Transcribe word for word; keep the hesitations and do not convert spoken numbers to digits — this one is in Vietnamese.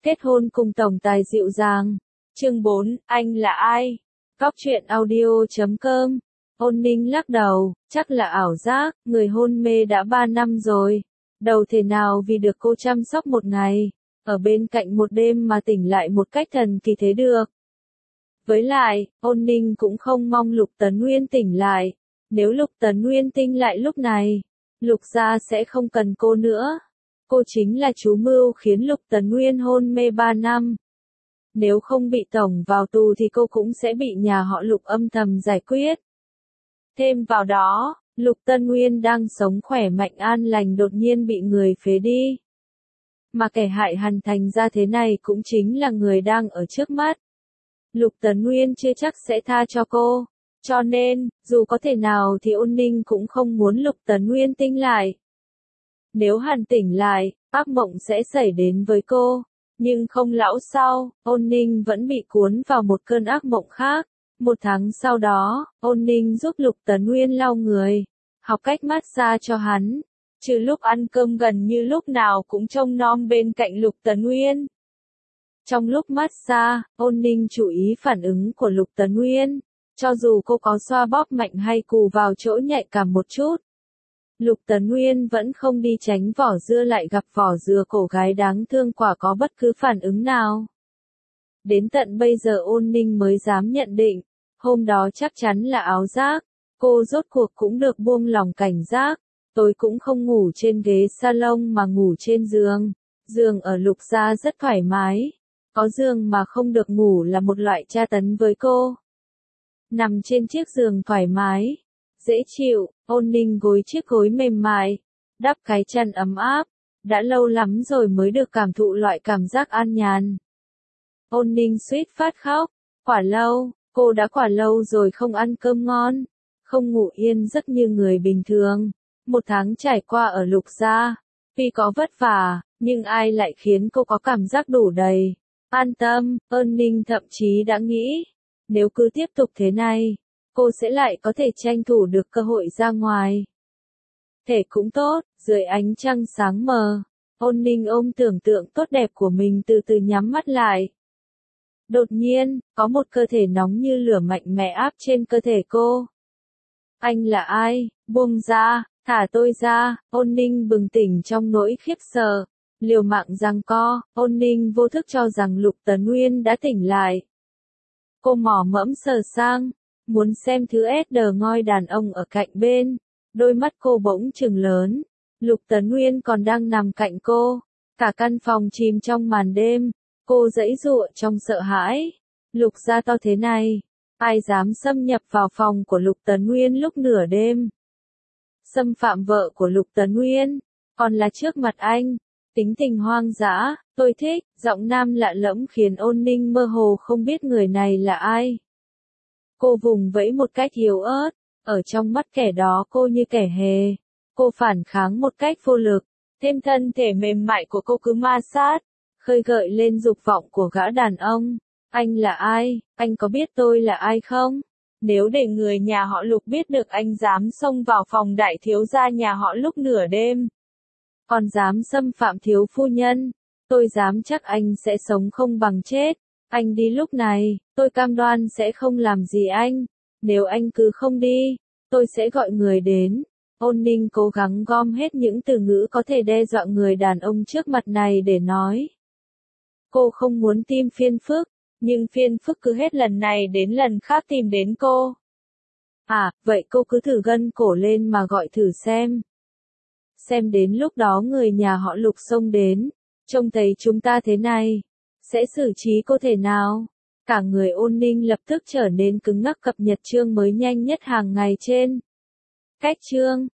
Kết hôn cùng tổng tài dịu dàng. Chương bốn, anh là ai? Cóc truyện audio chấm com. Ôn Ninh lắc đầu, chắc là ảo giác, người hôn mê đã ba năm rồi. Đâu thể nào vì được cô chăm sóc một ngày, ở bên cạnh một đêm mà tỉnh lại một cách thần kỳ thế được. Với lại, Ôn Ninh cũng không mong Lục Tấn Nguyên tỉnh lại. Nếu Lục Tấn Nguyên tỉnh lại lúc này, Lục gia sẽ không cần cô nữa. Cô chính là chú mưu khiến Lục Tấn Nguyên hôn mê ba năm. Nếu không bị tổng vào tù thì cô cũng sẽ bị nhà họ Lục âm thầm giải quyết. Thêm vào đó, Lục Tấn Nguyên đang sống khỏe mạnh an lành đột nhiên bị người phế đi. Mà kẻ hại hắn thành ra thế này cũng chính là người đang ở trước mắt. Lục Tấn Nguyên chưa chắc sẽ tha cho cô. Cho nên, dù có thể nào thì Ôn Ninh cũng không muốn Lục Tấn Nguyên tỉnh lại. Nếu hắn tỉnh lại, ác mộng sẽ xảy đến với cô. Nhưng không lâu sau, Ôn Ninh vẫn bị cuốn vào một cơn ác mộng khác. Một tháng sau đó, Ôn Ninh giúp Lục Tấn Nguyên lau người, học cách massage cho hắn. Trừ lúc ăn cơm gần như lúc nào cũng trông nom bên cạnh Lục Tấn Nguyên. Trong lúc massage, Ôn Ninh chú ý phản ứng của Lục Tấn Nguyên. Cho dù cô có xoa bóp mạnh hay cù vào chỗ nhạy cảm một chút, Lục Tấn Nguyên vẫn không đi tránh vỏ dưa lại gặp vỏ dừa cổ gái đáng thương quả có bất cứ phản ứng nào. Đến tận bây giờ Ôn Ninh mới dám nhận định, hôm đó chắc chắn là ảo giác, cô rốt cuộc cũng được buông lòng cảnh giác. Tôi cũng không ngủ trên ghế salon mà ngủ trên giường. Giường ở Lục gia rất thoải mái. Có giường mà không được ngủ là một loại tra tấn với cô. Nằm trên chiếc giường thoải mái, dễ chịu, Ôn Ninh gối chiếc gối mềm mại, đắp cái chăn ấm áp. Đã lâu lắm rồi mới được cảm thụ loại cảm giác an nhàn. Ôn Ninh suýt phát khóc. Quả lâu, cô đã quả lâu rồi không ăn cơm ngon, không ngủ yên giấc như người bình thường. Một tháng trải qua ở Lục gia, tuy có vất vả, nhưng ai lại khiến cô có cảm giác đủ đầy, an tâm. Ôn Ninh thậm chí đã nghĩ, nếu cứ tiếp tục thế này, cô sẽ lại có thể tranh thủ được cơ hội ra ngoài. Thể cũng tốt, dưới ánh trăng sáng mờ, Ôn Ninh ôm tưởng tượng tốt đẹp của mình từ từ nhắm mắt lại. Đột nhiên, có một cơ thể nóng như lửa mạnh mẽ áp trên cơ thể cô. Anh là ai? Buông ra, thả tôi ra. Ôn Ninh bừng tỉnh trong nỗi khiếp sợ. Liều mạng giằng co, Ôn Ninh vô thức cho rằng Lục Tấn Nguyên đã tỉnh lại. Cô mò mẫm sờ sang, muốn xem thứ ét đờ ngoi đàn ông ở cạnh bên. Đôi mắt cô bỗng trừng lớn. Lục Tấn Nguyên còn đang nằm cạnh cô. Cả căn phòng chìm trong màn đêm. Cô giãy giụa trong sợ hãi. Lục gia to thế này, ai dám xâm nhập vào phòng của Lục Tấn Nguyên lúc nửa đêm? Xâm phạm vợ của Lục Tấn Nguyên, còn là trước mặt anh. Tính tình hoang dã, tôi thích. Giọng nam lạ lẫm khiến Ôn Ninh mơ hồ không biết người này là ai. Cô vùng vẫy một cách yếu ớt, ở trong mắt kẻ đó cô như kẻ hề. Cô phản kháng một cách vô lực, thêm thân thể mềm mại của cô cứ ma sát, khơi gợi lên dục vọng của gã đàn ông. Anh là ai? Anh có biết tôi là ai không? Nếu để người nhà họ Lục biết được anh dám xông vào phòng đại thiếu gia nhà họ lúc nửa đêm, còn dám xâm phạm thiếu phu nhân, tôi dám chắc anh sẽ sống không bằng chết. Anh đi lúc này, tôi cam đoan sẽ không làm gì anh. Nếu anh cứ không đi, tôi sẽ gọi người đến. Ôn Ninh cố gắng gom hết những từ ngữ có thể đe dọa người đàn ông trước mặt này để nói. Cô không muốn tìm phiền phức, nhưng phiền phức cứ hết lần này đến lần khác tìm đến cô. À, vậy cô cứ thử gân cổ lên mà gọi thử xem. Xem đến lúc đó người nhà họ Lục xông đến, trông thấy chúng ta thế này, sẽ xử trí cô thế nào? Cả người Ôn Ninh lập tức trở nên cứng ngắc. Cập nhật chương mới nhanh nhất hàng ngày trên Cách chương.